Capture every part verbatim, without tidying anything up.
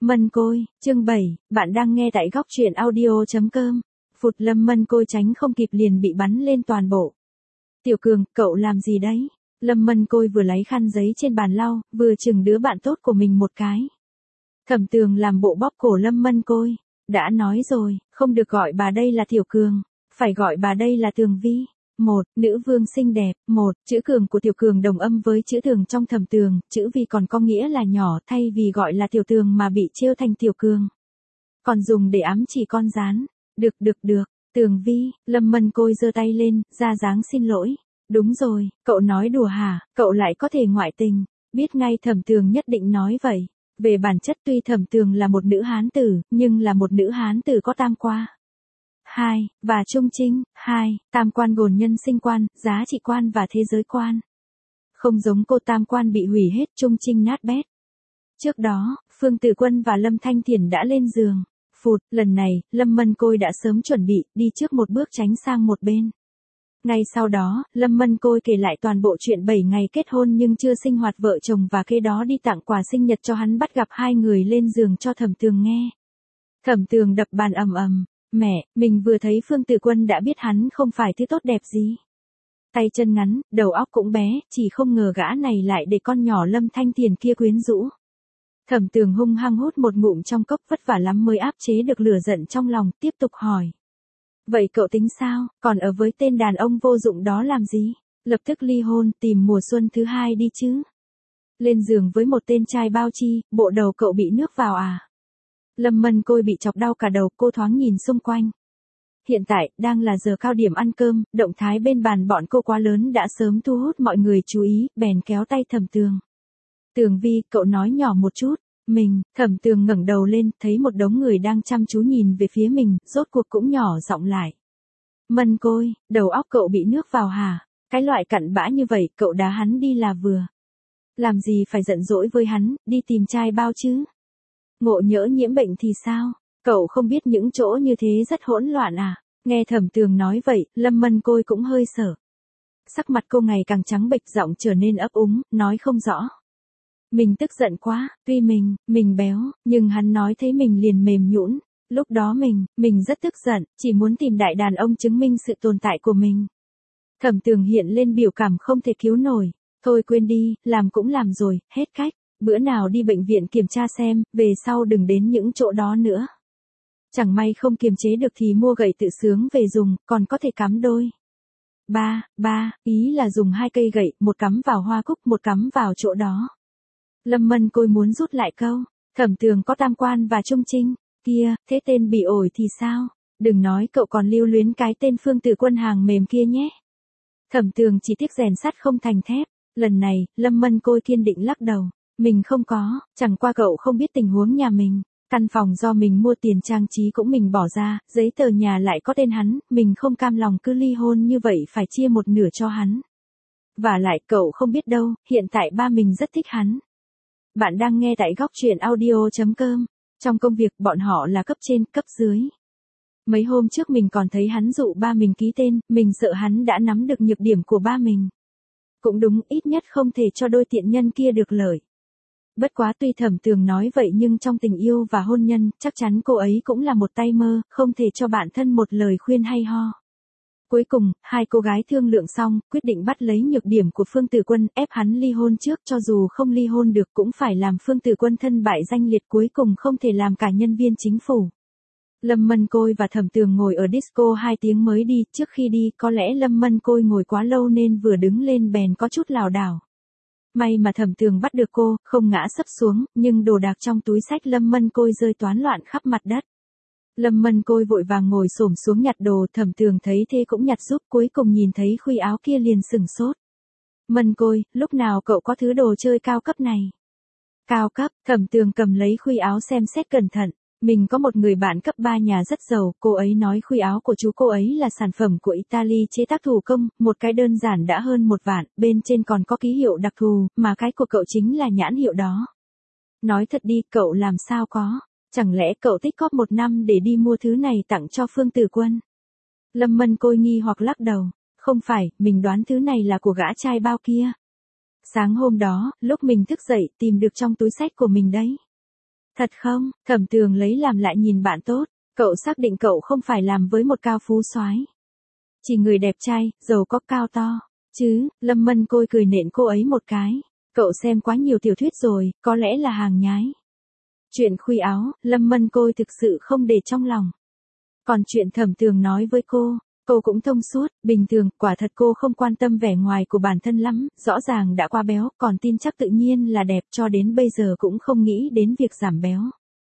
Mân Côi, chương bảy, bạn đang nghe tại góc truyện audio chấm com. Phụt Lâm Mân Côi tránh không kịp liền bị bắn lên toàn bộ. Tiểu Cường, cậu làm gì đấy? Lâm Mân Côi vừa lấy khăn giấy trên bàn lau, vừa chừng đứa bạn tốt của mình một cái. Thẩm Tường làm bộ bóp cổ Lâm Mân Côi. Đã nói rồi, không được gọi bà đây là Tiểu Cường, phải gọi bà đây là Tường Vi. Một, nữ vương xinh đẹp. Một, chữ Cường của Tiểu Cường đồng âm với chữ Tường trong Thẩm Tường, chữ Vi còn có nghĩa là nhỏ, thay vì gọi là Tiểu Tường mà bị trêu thành Tiểu Cường. Còn dùng để ám chỉ con rán. Được được được, Tường Vi. Lâm Mân Côi giơ tay lên, ra dáng xin lỗi. Đúng rồi, cậu nói đùa hả, cậu lại có thể ngoại tình. Biết ngay Thẩm Tường nhất định nói vậy. Về bản chất tuy Thẩm Tường là một nữ hán tử, nhưng là một nữ hán tử có tam qua. Hai, và trung trinh. Hai, tam quan gồm nhân sinh quan, giá trị quan và thế giới quan. Không giống cô, tam quan bị hủy hết, trung trinh nát bét. Trước đó, Phương Tử Quân và Lâm Thanh Thiển đã lên giường. Phụt, lần này, Lâm Mân Côi đã sớm chuẩn bị, đi trước một bước tránh sang một bên. Ngay sau đó, Lâm Mân Côi kể lại toàn bộ chuyện bảy ngày kết hôn nhưng chưa sinh hoạt vợ chồng và kế đó đi tặng quà sinh nhật cho hắn, bắt gặp hai người lên giường cho Thẩm Tường nghe. Thẩm Tường đập bàn ầm ầm. Mẹ, mình vừa thấy Phương Tử Quân đã biết hắn không phải thứ tốt đẹp gì. Tay chân ngắn, đầu óc cũng bé, chỉ không ngờ gã này lại để con nhỏ Lâm Thanh Thiển kia quyến rũ. Thẩm Tường hung hăng hút một ngụm trong cốc, vất vả lắm mới áp chế được lửa giận trong lòng, tiếp tục hỏi. Vậy cậu tính sao, còn ở với tên đàn ông vô dụng đó làm gì? Lập tức ly hôn, tìm mùa xuân thứ hai đi chứ. Lên giường với một tên trai bao chi, bộ đầu cậu bị nước vào à? Lâm Mân Côi bị chọc đau cả đầu, cô thoáng nhìn xung quanh. Hiện tại, đang là giờ cao điểm ăn cơm, động thái bên bàn bọn cô quá lớn đã sớm thu hút mọi người chú ý, bèn kéo tay Thẩm Tường. Tường Vi, cậu nói nhỏ một chút. Mình. Thẩm Tường ngẩng đầu lên, thấy một đống người đang chăm chú nhìn về phía mình, rốt cuộc cũng nhỏ giọng lại. Mân Côi, đầu óc cậu bị nước vào hả? Cái loại cặn bã như vậy, cậu đá hắn đi là vừa. Làm gì phải giận dỗi với hắn, đi tìm trai bao chứ? Ngộ nhỡ nhiễm bệnh thì sao? Cậu không biết những chỗ như thế rất hỗn loạn à? Nghe Thẩm Tường nói vậy, Lâm Mân Côi cũng hơi sợ. Sắc mặt cô ngày càng trắng bệch, giọng trở nên ấp úng, nói không rõ. Mình tức giận quá, tuy mình, mình béo, nhưng hắn nói thấy mình liền mềm nhũn. Lúc đó mình, mình rất tức giận, chỉ muốn tìm đại đàn ông chứng minh sự tồn tại của mình. Thẩm Tường hiện lên biểu cảm không thể cứu nổi. Thôi quên đi, làm cũng làm rồi, hết cách. Bữa nào đi bệnh viện kiểm tra xem, về sau đừng đến những chỗ đó nữa. Chẳng may không kiềm chế được thì mua gậy tự sướng về dùng, còn có thể cắm đôi. Ba, ba, ý là dùng hai cây gậy, một cắm vào hoa cúc, một cắm vào chỗ đó. Lâm Mân Côi muốn rút lại câu. Thẩm Tường có tam quan và trung trinh. Kia, thế tên bị ổi thì sao? Đừng nói cậu còn lưu luyến cái tên Phương Tử Quân hàng mềm kia nhé. Thẩm Tường chỉ tiếc rèn sắt không thành thép. Lần này, Lâm Mân Côi kiên định lắc đầu. Mình không có, chẳng qua cậu không biết tình huống nhà mình. Căn phòng do mình mua, tiền trang trí cũng mình bỏ ra, giấy tờ nhà lại có tên hắn, mình không cam lòng cứ ly hôn như vậy phải chia một nửa cho hắn. Và lại cậu không biết đâu, hiện tại ba mình rất thích hắn. Bạn đang nghe tại góc truyện audio chấm com. Trong công việc bọn họ là cấp trên, cấp dưới. Mấy hôm trước mình còn thấy hắn dụ ba mình ký tên, mình sợ hắn đã nắm được nhược điểm của ba mình. Cũng đúng, ít nhất không thể cho đôi tiện nhân kia được lợi. Bất quá tuy Thẩm Tường nói vậy nhưng trong tình yêu và hôn nhân, chắc chắn cô ấy cũng là một tay mơ, không thể cho bản thân một lời khuyên hay ho. Cuối cùng, hai cô gái thương lượng xong, quyết định bắt lấy nhược điểm của Phương Tử Quân, ép hắn ly hôn trước, cho dù không ly hôn được cũng phải làm Phương Tử Quân thân bại danh liệt, cuối cùng không thể làm cả nhân viên chính phủ. Lâm Mân Côi và Thẩm Tường ngồi ở disco hai tiếng mới đi, trước khi đi, có lẽ Lâm Mân Côi ngồi quá lâu nên vừa đứng lên bèn có chút lảo đảo. May mà Thẩm Tường bắt được cô, không ngã sấp xuống, nhưng đồ đạc trong túi xách Lâm Mân Côi rơi toán loạn khắp mặt đất. Lâm Mân Côi vội vàng ngồi xổm xuống nhặt đồ, Thẩm Tường thấy thế cũng nhặt giúp, cuối cùng nhìn thấy khuy áo kia liền sửng sốt. Mân Côi, lúc nào cậu có thứ đồ chơi cao cấp này? Cao cấp, Thẩm Tường cầm lấy khuy áo xem xét cẩn thận. Mình có một người bạn cấp ba nhà rất giàu, cô ấy nói khuy áo của chú cô ấy là sản phẩm của Italy chế tác thủ công, một cái đơn giản đã hơn một vạn, bên trên còn có ký hiệu đặc thù, mà cái của cậu chính là nhãn hiệu đó. Nói thật đi, cậu làm sao có? Chẳng lẽ cậu tích góp một năm để đi mua thứ này tặng cho Phương Tử Quân? Lâm Mân Côi nghi hoặc lắc đầu. Không phải, mình đoán thứ này là của gã trai bao kia. Sáng hôm đó, lúc mình thức dậy tìm được trong túi xách của mình đấy. Thật không? Thẩm Tường lấy làm lại nhìn bạn tốt. Cậu xác định cậu không phải làm với một cao phú soái, chỉ người đẹp trai, giàu có cao to, chứ? Lâm Mân Côi cười nện cô ấy một cái. Cậu xem quá nhiều tiểu thuyết rồi, có lẽ là hàng nhái. Chuyện khuy áo, Lâm Mân Côi thực sự không để trong lòng. Còn chuyện Thẩm Tường nói với cô, cô cũng thông suốt, bình thường, quả thật cô không quan tâm vẻ ngoài của bản thân lắm, rõ ràng đã quá béo, còn tin chắc tự nhiên là đẹp, cho đến bây giờ cũng không nghĩ đến việc giảm béo.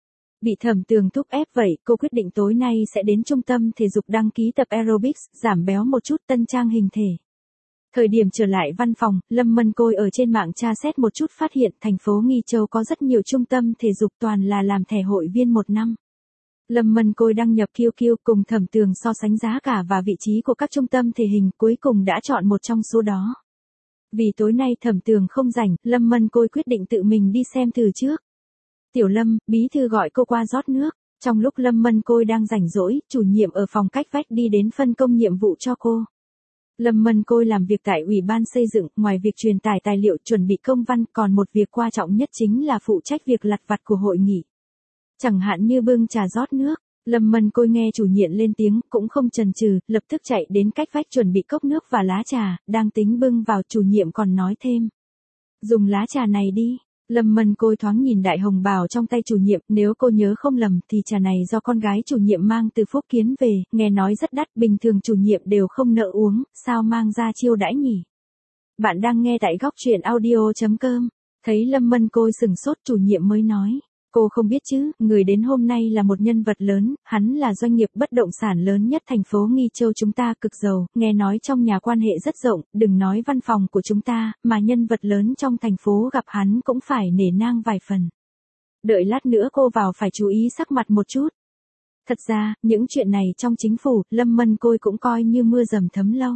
Bị Thẩm Tường thúc ép vậy, cô quyết định tối nay sẽ đến trung tâm thể dục đăng ký tập aerobics, giảm béo một chút, tân trang hình thể. Thời điểm trở lại văn phòng, Lâm Mân Côi ở trên mạng tra xét một chút phát hiện thành phố Nghi Châu có rất nhiều trung tâm thể dục toàn là làm thẻ hội viên một năm. Lâm Mân Côi đăng nhập Q Q cùng Thẩm Tường so sánh giá cả và vị trí của các trung tâm thể hình, cuối cùng đã chọn một trong số đó. Vì tối nay Thẩm Tường không rảnh, Lâm Mân Côi quyết định tự mình đi xem từ trước. Tiểu Lâm, bí thư gọi cô qua rót nước. Trong lúc Lâm Mân Côi đang rảnh rỗi, chủ nhiệm ở phòng cách vách đi đến phân công nhiệm vụ cho cô. Lâm Mân Côi làm việc tại Ủy ban xây dựng, ngoài việc truyền tải tài liệu chuẩn bị công văn, còn một việc quan trọng nhất chính là phụ trách việc lặt vặt của hội nghị. Chẳng hạn như bưng trà rót nước, Lâm Mân Côi nghe chủ nhiệm lên tiếng, cũng không chần chừ, lập tức chạy đến cách vách chuẩn bị cốc nước và lá trà, đang tính bưng vào, chủ nhiệm còn nói thêm. Dùng lá trà này đi. Lâm Mân Côi thoáng nhìn đại hồng bào trong tay chủ nhiệm, nếu cô nhớ không lầm thì trà này do con gái chủ nhiệm mang từ Phúc Kiến về, nghe nói rất đắt, bình thường chủ nhiệm đều không nỡ uống, sao mang ra chiêu đãi nhỉ? Bạn đang nghe tại góc truyện audio chấm com. Thấy Lâm Mân Côi sừng sốt, chủ nhiệm mới nói. Cô không biết chứ, người đến hôm nay là một nhân vật lớn, hắn là doanh nghiệp bất động sản lớn nhất thành phố Nghi Châu chúng ta, cực giàu, nghe nói trong nhà quan hệ rất rộng, đừng nói văn phòng của chúng ta, mà nhân vật lớn trong thành phố gặp hắn cũng phải nể nang vài phần. Đợi lát nữa cô vào phải chú ý sắc mặt một chút. Thật ra, những chuyện này trong chính phủ, Lâm Mân Côi cũng coi như mưa dầm thấm lâu.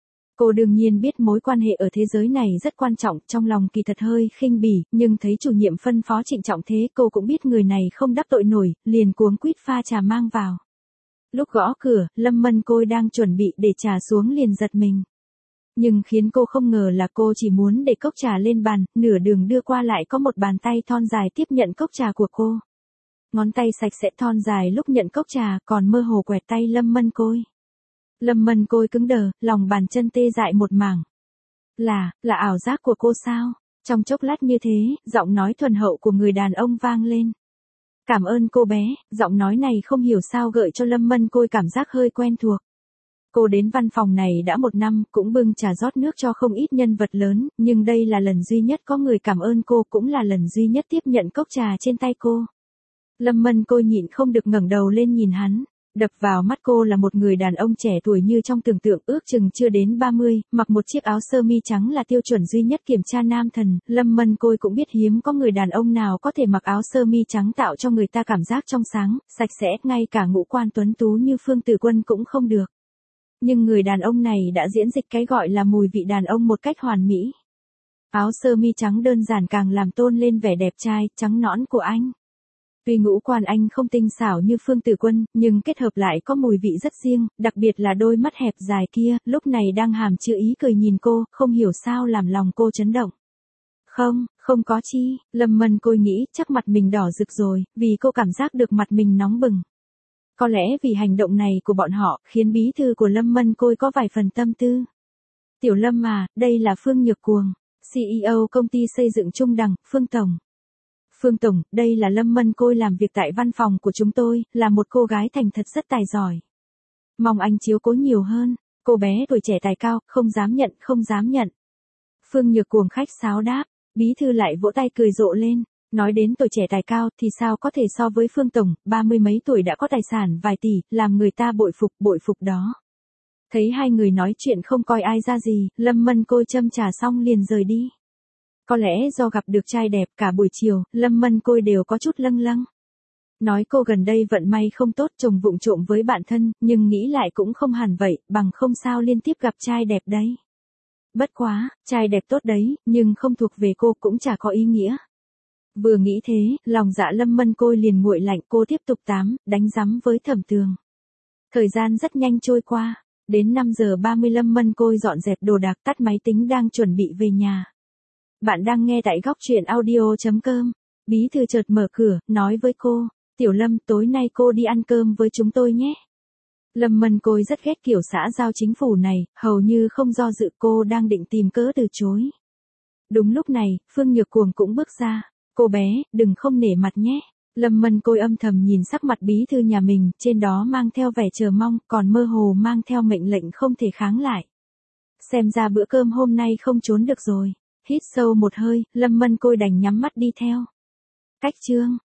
Cô đương nhiên biết mối quan hệ ở thế giới này rất quan trọng, trong lòng kỳ thật hơi khinh bỉ, nhưng thấy chủ nhiệm phân phó trịnh trọng thế, cô cũng biết người này không đắc tội nổi, liền cuống quýt pha trà mang vào. Lúc gõ cửa, Lâm Mân Côi đang chuẩn bị để trà xuống liền giật mình. Nhưng khiến cô không ngờ là cô chỉ muốn để cốc trà lên bàn, nửa đường đưa qua lại có một bàn tay thon dài tiếp nhận cốc trà của cô. Ngón tay sạch sẽ thon dài lúc nhận cốc trà, còn mơ hồ quẹt tay Lâm Mân Côi. Lâm Mân Côi cứng đờ, lòng bàn chân tê dại một mảng. Là, là ảo giác của cô sao? Trong chốc lát như thế, giọng nói thuần hậu của người đàn ông vang lên. Cảm ơn cô bé, giọng nói này không hiểu sao gợi cho Lâm Mân Côi cảm giác hơi quen thuộc. Cô đến văn phòng này đã một năm, cũng bưng trà rót nước cho không ít nhân vật lớn, nhưng đây là lần duy nhất có người cảm ơn cô, cũng là lần duy nhất tiếp nhận cốc trà trên tay cô. Lâm Mân Côi nhịn không được ngẩng đầu lên nhìn hắn. Đập vào mắt cô là một người đàn ông trẻ tuổi như trong tưởng tượng, ước chừng chưa đến ba mươi, mặc một chiếc áo sơ mi trắng là tiêu chuẩn duy nhất kiểm tra nam thần. Lâm Mân Côi cũng biết hiếm có người đàn ông nào có thể mặc áo sơ mi trắng tạo cho người ta cảm giác trong sáng, sạch sẽ, ngay cả ngũ quan tuấn tú như Phương Tử Quân cũng không được. Nhưng người đàn ông này đã diễn dịch cái gọi là mùi vị đàn ông một cách hoàn mỹ. Áo sơ mi trắng đơn giản càng làm tôn lên vẻ đẹp trai, trắng nõn của anh. Tuy ngũ quan anh không tinh xảo như Phương Tử Quân, nhưng kết hợp lại có mùi vị rất riêng, đặc biệt là đôi mắt hẹp dài kia, lúc này đang hàm chứa ý cười nhìn cô, không hiểu sao làm lòng cô chấn động. Không, không có chi, Lâm Mân Côi nghĩ chắc mặt mình đỏ rực rồi, vì cô cảm giác được mặt mình nóng bừng. Có lẽ vì hành động này của bọn họ, khiến bí thư của Lâm Mân Côi có vài phần tâm tư. Tiểu Lâm à, đây là Phương Nhược Cuồng, xê e ô công ty xây dựng Trung Đằng, Phương Tổng. Phương Tổng, đây là Lâm Mân Côi làm việc tại văn phòng của chúng tôi, là một cô gái thành thật rất tài giỏi. Mong anh chiếu cố nhiều hơn, cô bé tuổi trẻ tài cao, không dám nhận, không dám nhận. Phương Nhược Cuồng khách sáo đáp, bí thư lại vỗ tay cười rộ lên, nói đến tuổi trẻ tài cao thì sao có thể so với Phương Tổng, ba mươi mấy tuổi đã có tài sản vài tỷ, làm người ta bội phục, bội phục đó. Thấy hai người nói chuyện không coi ai ra gì, Lâm Mân Côi châm trà xong liền rời đi. Có lẽ do gặp được trai đẹp cả buổi chiều, Lâm Mân Côi đều có chút lâng lâng. Nói cô gần đây vận may không tốt, chồng vụng trộm với bạn thân, nhưng nghĩ lại cũng không hẳn vậy, bằng không sao liên tiếp gặp trai đẹp đấy. Bất quá, trai đẹp tốt đấy, nhưng không thuộc về cô cũng chả có ý nghĩa. Vừa nghĩ thế, lòng dạ Lâm Mân Côi liền nguội lạnh, cô tiếp tục tám, đánh rắm với Thẩm Tường. Thời gian rất nhanh trôi qua, đến năm giờ ba mươi Lâm Mân Côi dọn dẹp đồ đạc, tắt máy tính đang chuẩn bị về nhà. Bạn đang nghe tại góc truyện audio chấm com. Bí thư chợt mở cửa, nói với cô, Tiểu Lâm, tối nay cô đi ăn cơm với chúng tôi nhé. Lâm Mân Côi rất ghét kiểu xã giao chính phủ này, hầu như không do dự, cô đang định tìm cớ từ chối. Đúng lúc này, Phương Nhược Cuồng cũng bước ra. Cô bé, đừng không nể mặt nhé. Lâm Mân Côi âm thầm nhìn sắc mặt bí thư nhà mình, trên đó mang theo vẻ chờ mong, còn mơ hồ mang theo mệnh lệnh không thể kháng lại. Xem ra bữa cơm hôm nay không trốn được rồi. Hít sâu một hơi, Lâm Mân Côi đành nhắm mắt đi theo. Cách chương